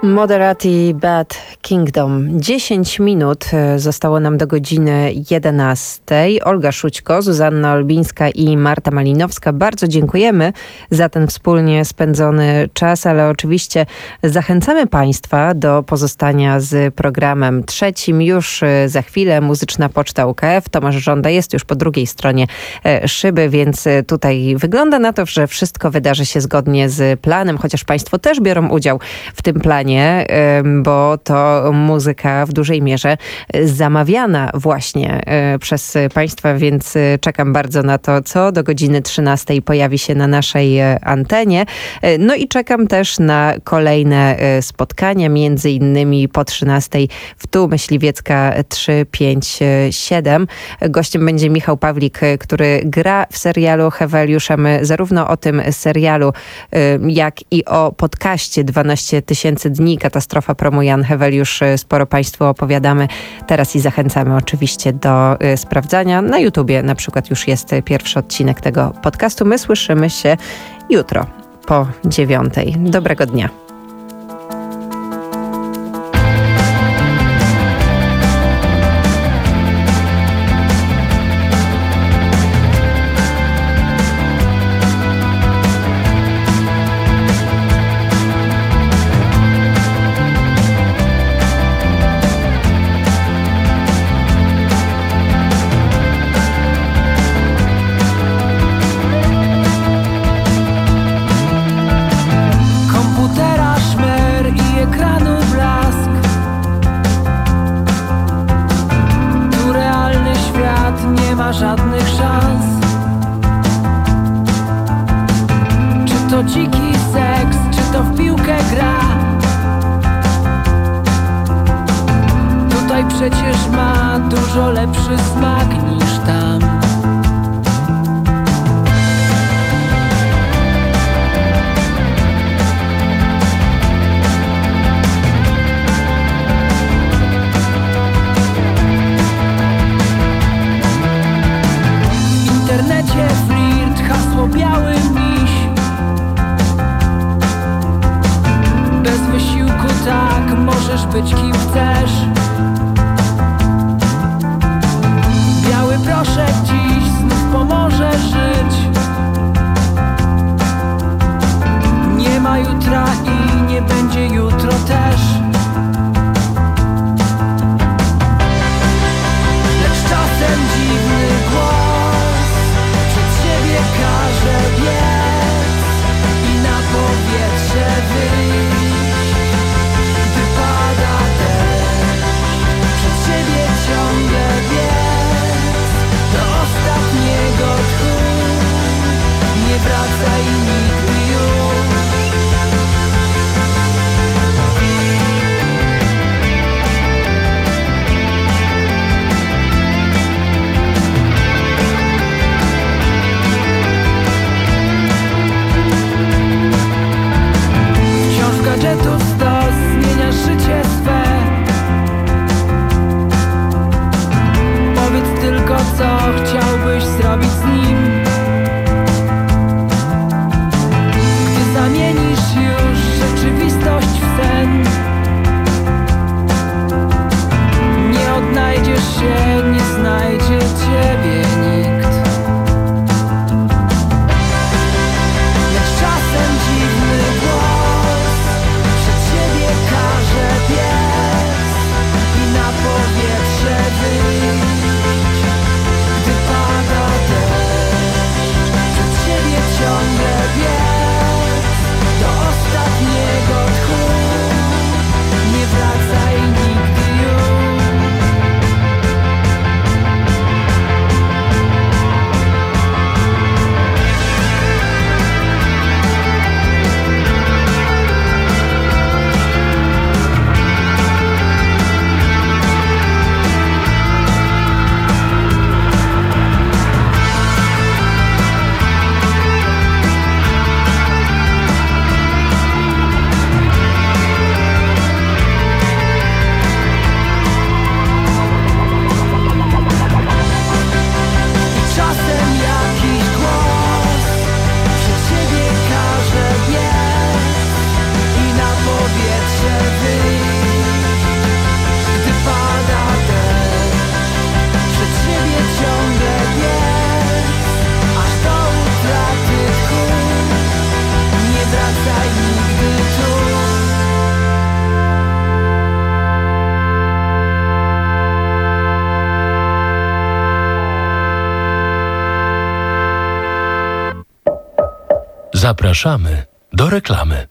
Moderati Bad Kingdom. dziesięć minut zostało nam do godziny jedenastej. Olga Szućko, Zuzanna Olbińska i Marta Malinowska. Bardzo dziękujemy za ten wspólnie spędzony czas, ale oczywiście zachęcamy Państwa do pozostania z programem trzecim. Już za chwilę Muzyczna Poczta U K F. Tomasz Żąda jest już po drugiej stronie szyby, więc tutaj wygląda na to, że wszystko wydarzy się zgodnie z planem, chociaż Państwo też biorą udział w tym planie, bo to muzyka w dużej mierze zamawiana właśnie przez Państwa, więc czekam bardzo na to, co do godziny trzynastej pojawi się na naszej antenie. No i czekam też na kolejne spotkania, między innymi po trzynastej w Tu Myśliwiecka trzysta pięćdziesiąt siedem. Gościem będzie Michał Pawlik, który gra w serialu Heweliusz, a my zarówno o tym serialu, jak i o podcaście dwanaście tysięcy dni Katastrofa promu Jan Heweliusz sporo Państwu opowiadamy teraz i zachęcamy oczywiście do y, sprawdzania. Na YouTubie na przykład już jest pierwszy odcinek tego podcastu. My słyszymy się jutro po dziewiątej. Dobrego dnia. Żadnych szans. Czy to dziki seks, czy to w piłkę gra? Tutaj przecież ma dużo lepszy smak niż tam. W internecie flirt, hasło biały miś. Bez wysiłku tak, możesz być kim chcesz. Biały proszek dziś znów pomoże żyć. Nie ma jutra i nie będzie jutro też. Lecz czasem dziwny głos każe biec i na powietrze wyjść, gdy pada deszcz. Przed siebie ciągle biec do ostatniego tchu. Nie wracaj nigdy już. Zapraszamy do reklamy.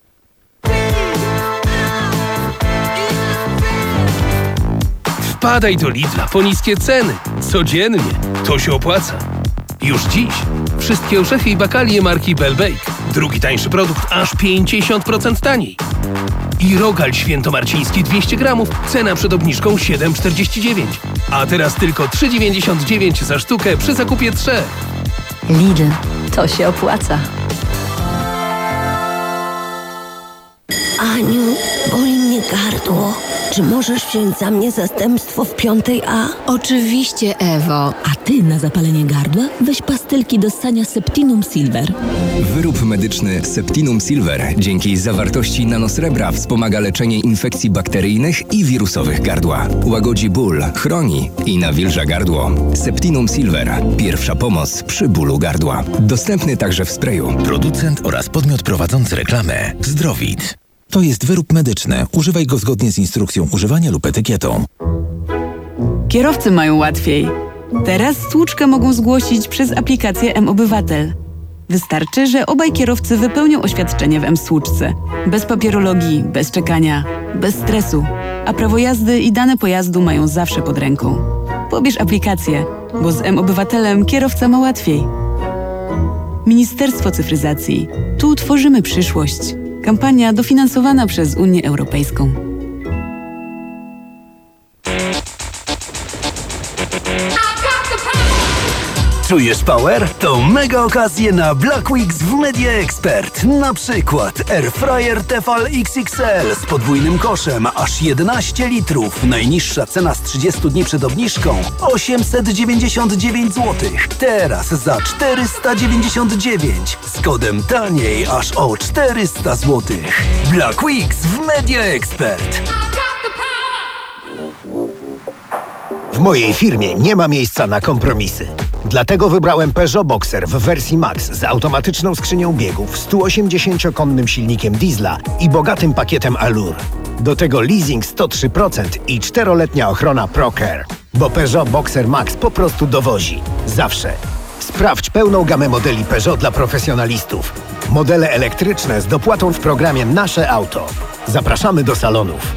Wpadaj do Lidla po niskie ceny. Codziennie. To się opłaca. Już dziś. Wszystkie orzechy i bakalie marki Bell Bake. Drugi tańszy produkt aż pięćdziesiąt procent taniej. I rogal świętomarciński dwieście gramów. Cena przed obniżką siedem czterdzieści dziewięć. A teraz tylko trzy dziewięćdziesiąt dziewięć za sztukę przy zakupie trzech. Lidl, to się opłaca. Aniu, boli mnie gardło. Czy możesz wziąć za mnie zastępstwo w piątej A? Oczywiście, Ewo. A ty na zapalenie gardła weź pastylki do ssania Septinum Silver. Wyrób medyczny Septinum Silver dzięki zawartości nanosrebra wspomaga leczenie infekcji bakteryjnych i wirusowych gardła. Łagodzi ból, chroni i nawilża gardło. Septinum Silver. Pierwsza pomoc przy bólu gardła. Dostępny także w sprayu. Producent oraz podmiot prowadzący reklamę Zdrowit. To jest wyrób medyczny. Używaj go zgodnie z instrukcją używania lub etykietą. Kierowcy mają łatwiej. Teraz stłuczkę mogą zgłosić przez aplikację M-Obywatel. Wystarczy, że obaj kierowcy wypełnią oświadczenie w M-Stłuczce. Bez papierologii, bez czekania, bez stresu. A prawo jazdy i dane pojazdu mają zawsze pod ręką. Pobierz aplikację, bo z M-Obywatelem kierowca ma łatwiej. Ministerstwo Cyfryzacji. Tu tworzymy przyszłość. Kampania dofinansowana przez Unię Europejską. Czujesz power? To mega okazje na Black Weeks w Media Expert. Na przykład Airfryer Tefal X X L z podwójnym koszem aż jedenaście litrów. Najniższa cena z trzydziestu dni przed obniżką osiemset dziewięćdziesiąt dziewięć złotych. Teraz za czterysta dziewięćdziesiąt dziewięć. Z kodem taniej aż o czterysta złotych. Black Weeks w Media Expert. W mojej firmie nie ma miejsca na kompromisy. Dlatego wybrałem Peugeot Boxer w wersji Max z automatyczną skrzynią biegów, stu osiemdziesięciokonnym silnikiem diesla i bogatym pakietem Allure. Do tego leasing sto trzy procent i czteroletnia ochrona ProCare. Bo Peugeot Boxer Max po prostu dowozi. Zawsze. Sprawdź pełną gamę modeli Peugeot dla profesjonalistów. Modele elektryczne z dopłatą w programie Nasze Auto. Zapraszamy do salonów.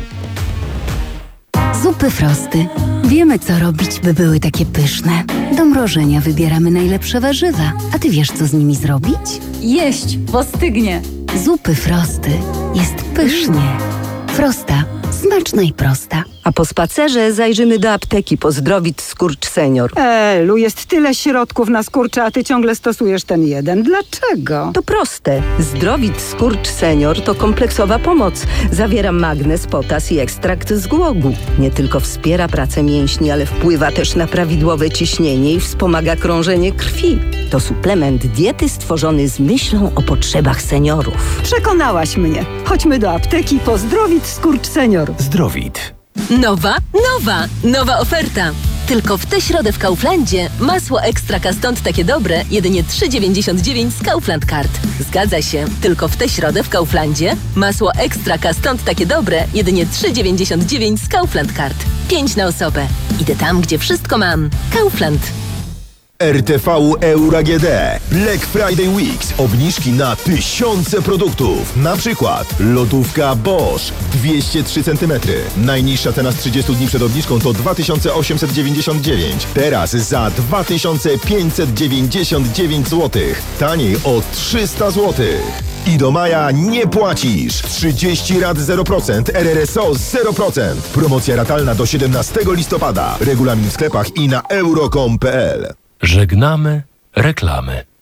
Zupy Frosty. Wiemy, co robić, by były takie pyszne. Do mrożenia wybieramy najlepsze warzywa. A ty wiesz, co z nimi zrobić? Jeść, bo stygnie. Zupy Frosty. Jest pysznie. Frosta. Smaczna i prosta. A po spacerze zajrzymy do apteki po Zdrowit Skurcz Senior. Elu, jest tyle środków na skurcze, a ty ciągle stosujesz ten jeden. Dlaczego? To proste. Zdrowit Skurcz Senior to kompleksowa pomoc. Zawiera magnez, potas i ekstrakt z głogu. Nie tylko wspiera pracę mięśni, ale wpływa też na prawidłowe ciśnienie i wspomaga krążenie krwi. To suplement diety stworzony z myślą o potrzebach seniorów. Przekonałaś mnie. Chodźmy do apteki po Zdrowit Skurcz Senior. Zdrowit. Nowa, nowa, nowa oferta. Tylko w tę środę w Kauflandzie masło ekstra Kastąd takie dobre jedynie trzy dziewięćdziesiąt dziewięć z Kaufland Card. Zgadza się, tylko w tę środę w Kauflandzie masło ekstra Kastąd takie dobre jedynie trzy dziewięćdziesiąt dziewięć z Kaufland Card. pięć na osobę. Idę tam, gdzie wszystko mam. Kaufland. R T V Euro A G D. Black Friday Weeks. Obniżki na tysiące produktów. Na przykład lodówka Bosch dwieście trzy centymetry. Najniższa cena z trzydziestu dni przed obniżką to dwa tysiące osiemset dziewięćdziesiąt dziewięć. Teraz za dwa tysiące pięćset dziewięćdziesiąt dziewięć złotych. Taniej o trzysta złotych. I do maja nie płacisz. trzydzieści rat zero procent, R R S O zero procent. Promocja ratalna do siedemnastego listopada. Regulamin w sklepach i na euro kropka com kropka p l. Żegnamy reklamy.